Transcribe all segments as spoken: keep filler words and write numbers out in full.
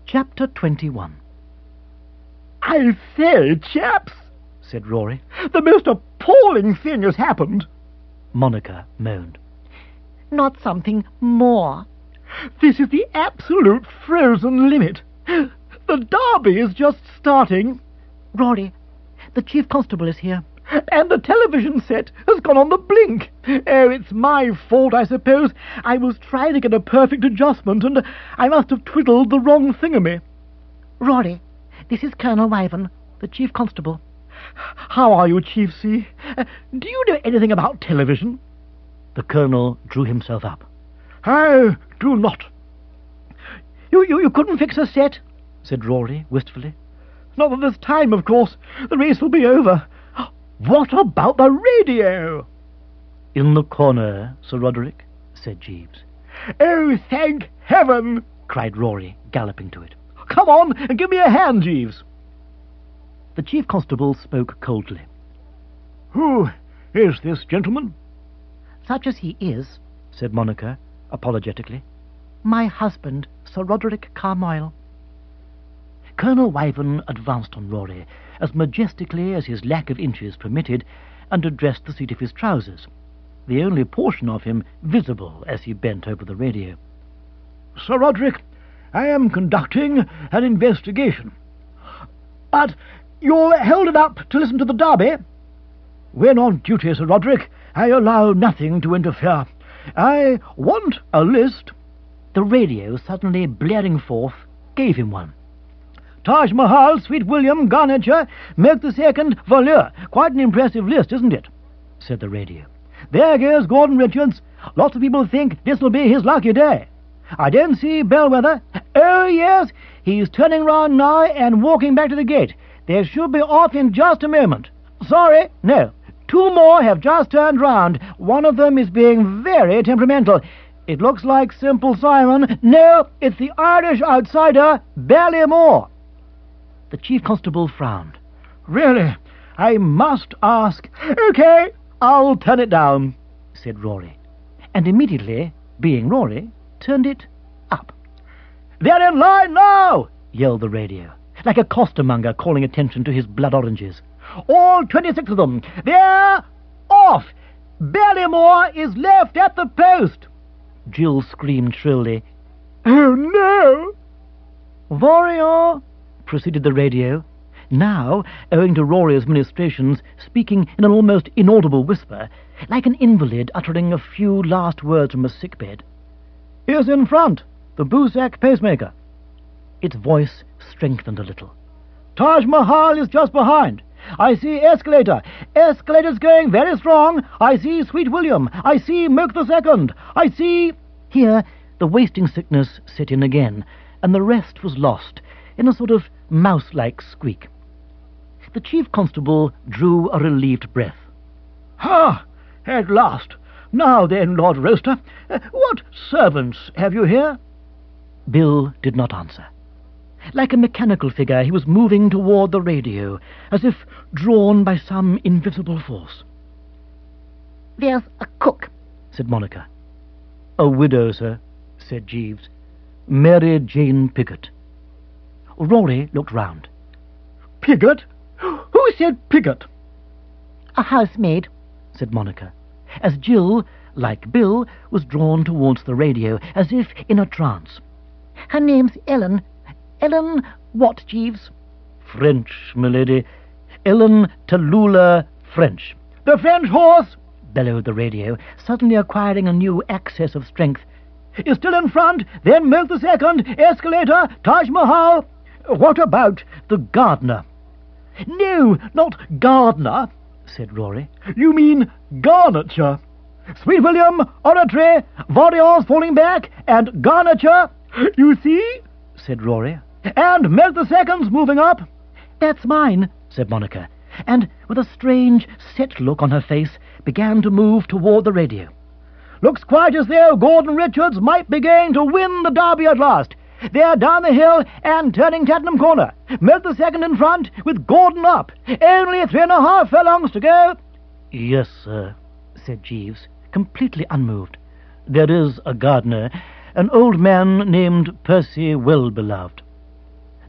Chapter twenty-one. "I say, chaps," said Rory, "the most appalling thing has happened." Monica moaned. "Not something more?" "This is the absolute frozen limit. The derby is just starting." "Rory, the Chief Constable is here." "And the television set has gone on the blink. Oh, it's my fault, I suppose. I was trying to get a perfect adjustment, and I must have twiddled the wrong thingamy." "Rory, this is Colonel Wyvern, the Chief Constable." "How are you, Chief C? Uh, do you know anything about television?" The Colonel drew himself up. "I do not." You, you, you couldn't fix a set?" said Rory wistfully. "Not at this time, of course. The race will be over. What about the radio?" "In the corner, Sir Roderick," said Jeeves. "Oh, thank heaven!" cried Rory, galloping to it. "Come on and give me a hand, Jeeves." The Chief Constable spoke coldly. "Who is this gentleman?" "Such as he is," said Monica, apologetically. "My husband, Sir Roderick Carmoyle." Colonel Wyvern advanced on Rory as majestically as his lack of inches permitted, and addressed the seat of his trousers, the only portion of him visible as he bent over the radio. "Sir Roderick, I am conducting an investigation. But you'll hold it up to listen to the derby?" "When on duty, Sir Roderick, I allow nothing to interfere. I want a list." The radio, suddenly blaring forth, gave him one. "Taj Mahal, Sweet William, Garnature, Milk the Second, Voleur. Quite an impressive list, isn't it?" said the radio. "There goes Gordon Richards. Lots of people think this will be his lucky day. I don't see Bellwether. Oh, yes, he's turning round now and walking back to the gate. They should be off in just a moment. Sorry, no. Two more have just turned round. One of them is being very temperamental. It looks like Simple Simon. No, it's the Irish outsider, Ballymore." The Chief Constable frowned. "Really, I must ask." "OK, I'll turn it down," said Rory, and immediately, being Rory, turned it up. "They're in line now," yelled the radio, like a costermonger calling attention to his blood oranges. "All twenty-six of them. They're off. Ballymore is left at the post." Jill screamed shrilly. "Oh, no!" "Warrior," proceeded the radio, now, owing to Rory's ministrations, speaking in an almost inaudible whisper, like an invalid uttering a few last words from a sickbed. "Is in front, the Busak pacemaker." Its voice strengthened a little. "Taj Mahal is just behind. I see Escalator. Escalator's going very strong. I see Sweet William. I see Milk the Second. I see—" Here the wasting sickness set in again, and the rest was lost in a sort of mouse-like squeak. The Chief Constable drew a relieved breath. "Ha! At last. Now then, Lord Roaster, uh, what servants have you here?" Bill did not answer. Like a mechanical figure, he was moving toward the radio, as if drawn by some invisible force. "There's a cook," said Monica. "A widow, sir," said Jeeves. "Mary Jane Piggott." Rory looked round. "Piggott? Who said Piggott?" "A housemaid," said Monica, as Jill, like Bill, was drawn towards the radio, as if in a trance. "Her name's Ellen. Ellen what, Jeeves?" "French, milady. Ellen Tallulah French." "The French horse," bellowed the radio, suddenly acquiring a new access of strength, "is still in front. Then Milk the Second, Escalator, Taj Mahal." "What about the gardener?" "No, not Gardner," said Rory. "You mean Garnature. Sweet William, Oratory, Warriors falling back, and Garnature. You see?" said Rory. "And Milk the Second's moving up." "That's mine," said Monica, and, with a strange, set look on her face, began to move toward the radio. "Looks quite as though Gordon Richards might be going to win the derby at last. They're down the hill and turning Tattenham Corner. Milk the Second in front, with Gordon up. Only three and a half furlongs to go." "Yes, sir," said Jeeves, completely unmoved. "There is a gardener, an old man named Percy Wellbeloved."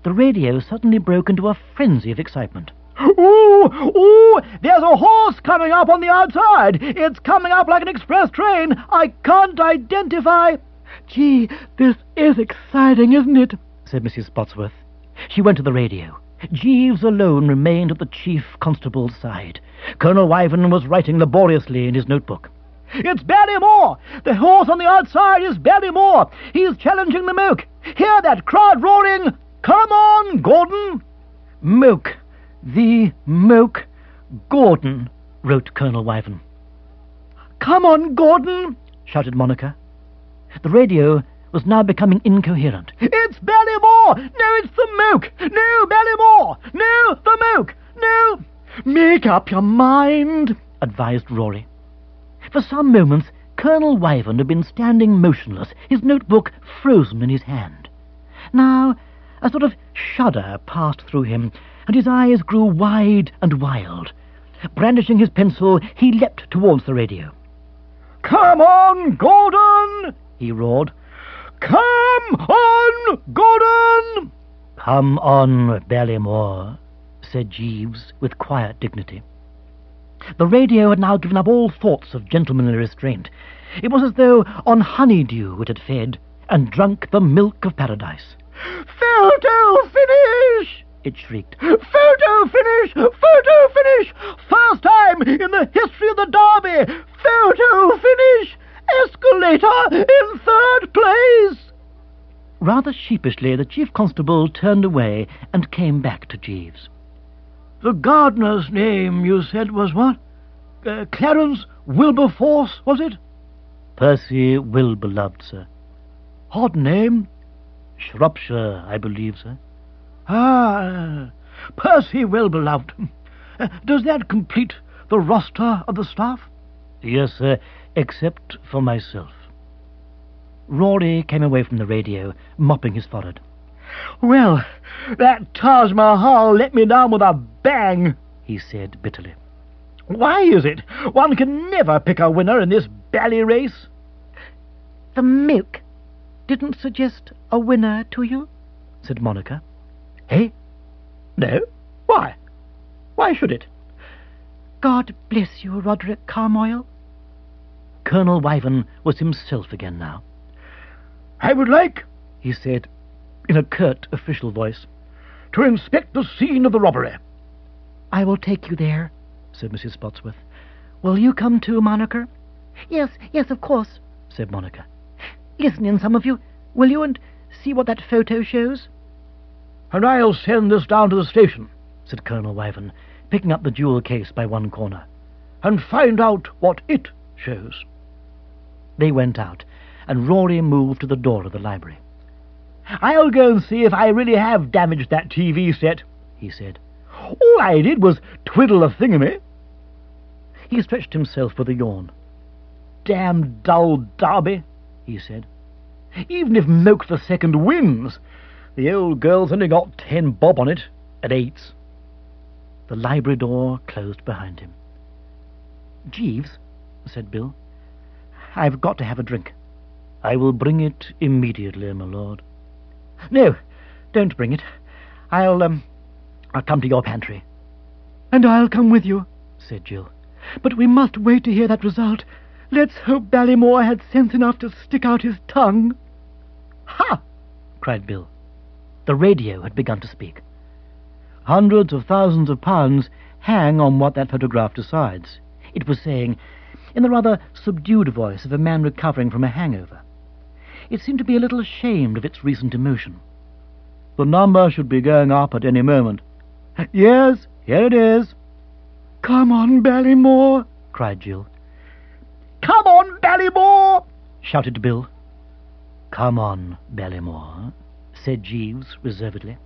The radio suddenly broke into a frenzy of excitement. Ooh, ooh, there's a horse coming up on the outside. It's coming up like an express train. I can't identify. Gee, this is exciting, isn't it? Said Missus Spotsworth. She went to the radio. Jeeves alone remained at the chief constable's side. Colonel Wyvern was writing laboriously in his notebook. It's Ballymore! The horse on the outside is Ballymore! He's challenging the Moke! Hear that crowd roaring! Come on, Gordon! Moke, the Moke, Gordon, wrote Colonel Wyvern. Come on, Gordon! Shouted Monica. The radio was now becoming incoherent. It's Ballymore! No, it's the Moke! No, Ballymore! No, the Moke! No! Make up your mind, advised Rory. For some moments, Colonel Wyvern had been standing motionless, his notebook frozen in his hand. Now, a sort of shudder passed through him, and his eyes grew wide and wild. Brandishing his pencil, he leapt towards the radio. Come on, Gordon! He roared. Come on, Gordon! Come on, Ballymore, said Jeeves with quiet dignity. The radio had now given up all thoughts of gentlemanly restraint. It was as though on honeydew it had fed and drunk the milk of paradise. Photo finish! It shrieked. Photo finish! Photo finish! First time in the history of the Derby! Photo finish! Escalator in third place! Rather sheepishly, the chief constable turned away and came back to Jeeves. The gardener's name, you said, was what? Uh, Clarence Wilberforce, was it? Percy Wilbeloved, sir. Odd name. Shropshire, I believe, sir. Ah, Percy Wilbeloved. Uh, does that complete the roster of the staff? Yes, sir, except for myself. Rory came away from the radio, mopping his forehead. Well, that Taj Mahal let me down with a bang, he said bitterly. Why is it one can never pick a winner in this bally race? The Moke didn't suggest a winner to you? Said Monica. Eh? No? Why? Why should it? God bless you, Roderick Carmoyle. Colonel Wyvern was himself again now. I would like, he said, in a curt official voice, to inspect the scene of the robbery. I will take you there, said Missus Spotsworth. Will you come too, Monica? Yes, yes, of course, said Monica. Listen in, some of you, will you, and see what that photo shows? And I'll send this down to the station, said Colonel Wyvern, picking up the jewel case by one corner, and find out what it shows. They went out, and Rory moved to the door of the library. I'll go and see if I really have damaged that T V set, he said. All I did was twiddle a thingamy. He stretched himself with a yawn. Damn dull Derby, he said. Even if Moke the Second wins, the old girl's only got ten bob on it at eights. The library door closed behind him. Jeeves, said Bill, I've got to have a drink. I will bring it immediately, my lord. No, don't bring it. I'll, um, I'll come to your pantry. And I'll come with you, said Jill. But we must wait to hear that result. Let's hope Ballymore had sense enough to stick out his tongue. Ha! Cried Bill. The radio had begun to speak. Hundreds of thousands of pounds hang on what that photograph decides, it was saying, in the rather subdued voice of a man recovering from a hangover. It seemed to be a little ashamed of its recent emotion. The number should be going up at any moment. Yes, here it is. Come on, Ballymore, cried Jill. Come on, Ballymore, shouted Bill. Come on, Ballymore, said Jeeves reservedly.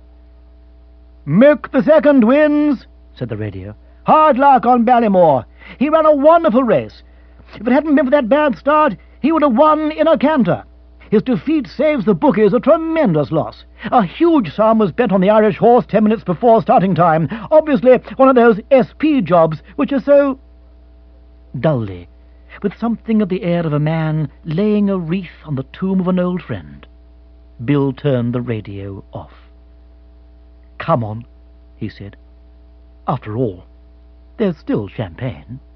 Moke the Second wins, said the radio. Hard luck on Ballymore. He ran a wonderful race. If it hadn't been for that bad start, he would have won in a canter. His defeat saves the bookies a tremendous loss. A huge sum was bet on the Irish horse ten minutes before starting time. Obviously one of those S P jobs which are so... Dully, with something of the air of a man laying a wreath on the tomb of an old friend, Bill turned the radio off. "Come on," he said. "After all, there's still champagne."